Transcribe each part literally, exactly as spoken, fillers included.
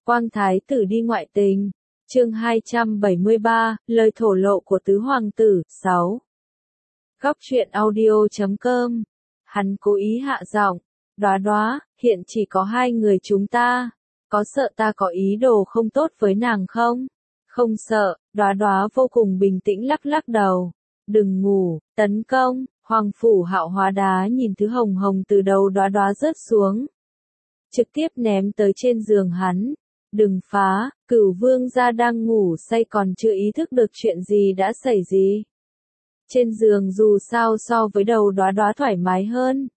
Quang Thái tử đi ngoại tình. Chương hai trăm bảy mươi ba, lời thổ lộ của tứ hoàng tử. sáu. Góc truyện audio chấm com. Hắn cố ý hạ giọng, "Đóa Đóa, hiện chỉ có hai người chúng ta, có sợ ta có ý đồ không tốt với nàng không?" "Không sợ." Đóa Đóa vô cùng bình tĩnh lắc lắc đầu. "Đừng ngủ, tấn công." Hoàng Phủ Hạo hóa đá nhìn thứ hồng hồng từ đầu Đóa Đóa rớt xuống, trực tiếp ném tới trên giường hắn. "Đừng phá." Cửu vương gia đang ngủ say còn chưa ý thức được chuyện gì đã xảy gì. Trên giường dù sao so với đầu Đóa Đóa thoải mái hơn.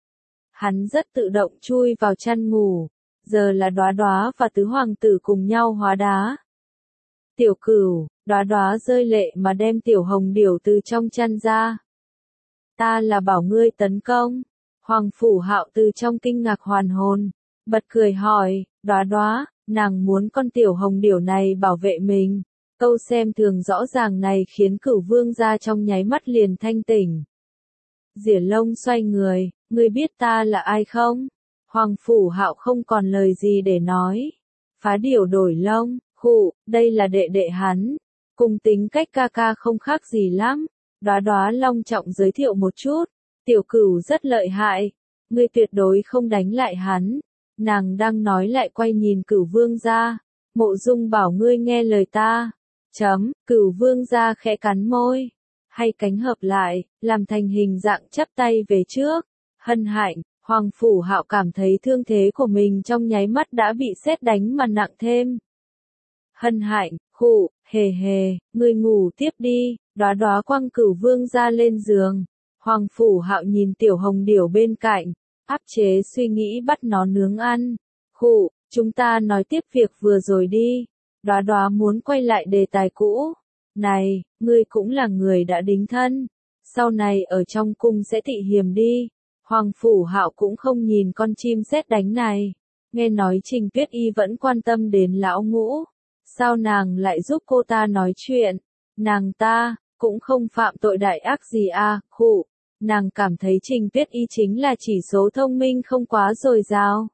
Hắn rất tự động chui vào chăn ngủ. Giờ là Đóa Đóa và tứ hoàng tử cùng nhau hóa đá. "Tiểu Cửu." Đóa Đóa rơi lệ mà đem tiểu hồng điểu từ trong chăn ra. "Ta là bảo ngươi tấn công." Hoàng Phủ Hạo từ trong kinh ngạc hoàn hồn, bật cười hỏi, "Đóa Đóa, nàng muốn con tiểu hồng điểu này bảo vệ mình?" Câu xem thường rõ ràng này khiến Cửu vương gia trong nháy mắt liền thanh tỉnh. Diển Lông xoay người, "Ngươi biết ta là ai không?" Hoàng Phủ Hạo không còn lời gì để nói. Phá điểu đổi lông, khụ, đây là đệ đệ hắn. Cùng tính cách ca ca không khác gì lắm. Đóa Đóa long trọng giới thiệu một chút. "Tiểu Cửu rất lợi hại. Ngươi tuyệt đối không đánh lại hắn." Nàng đang nói lại quay nhìn Cửu vương gia. "Mộ Dung bảo ngươi nghe lời ta." Chấm, Cửu vương gia khẽ cắn môi. Hai cánh hợp lại, làm thành hình dạng chắp tay về trước. Hân hạnh. Hoàng Phủ Hạo cảm thấy thương thế của mình trong nháy mắt đã bị sét đánh mà nặng thêm. "Hân hạnh, khụ, hề hề, ngươi ngủ tiếp đi." Đóa Đóa quăng Cửu vương gia lên giường. Hoàng Phủ Hạo nhìn tiểu hồng điểu bên cạnh, áp chế suy nghĩ bắt nó nướng ăn. "Khụ, chúng ta nói tiếp việc vừa rồi đi." Đóa Đóa muốn quay lại đề tài cũ. "Này, ngươi cũng là người đã đính thân, sau này ở trong cung sẽ thị hiềm đi." Hoàng Phủ Hạo cũng không nhìn con chim sét đánh này. Nghe nói Trình Tuyết Y vẫn quan tâm đến lão ngũ. Sao nàng lại giúp cô ta nói chuyện? Nàng ta cũng không phạm tội đại ác gì à, khụ. Nàng cảm thấy Trình Tuyết Y chính là chỉ số thông minh không quá dồi dào.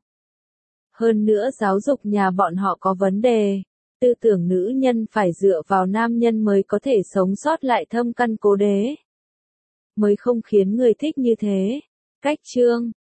Hơn nữa giáo dục nhà bọn họ có vấn đề. Tư tưởng nữ nhân phải dựa vào nam nhân mới có thể sống sót lại thâm căn cố đế. Mới không khiến người thích như thế. Cách chương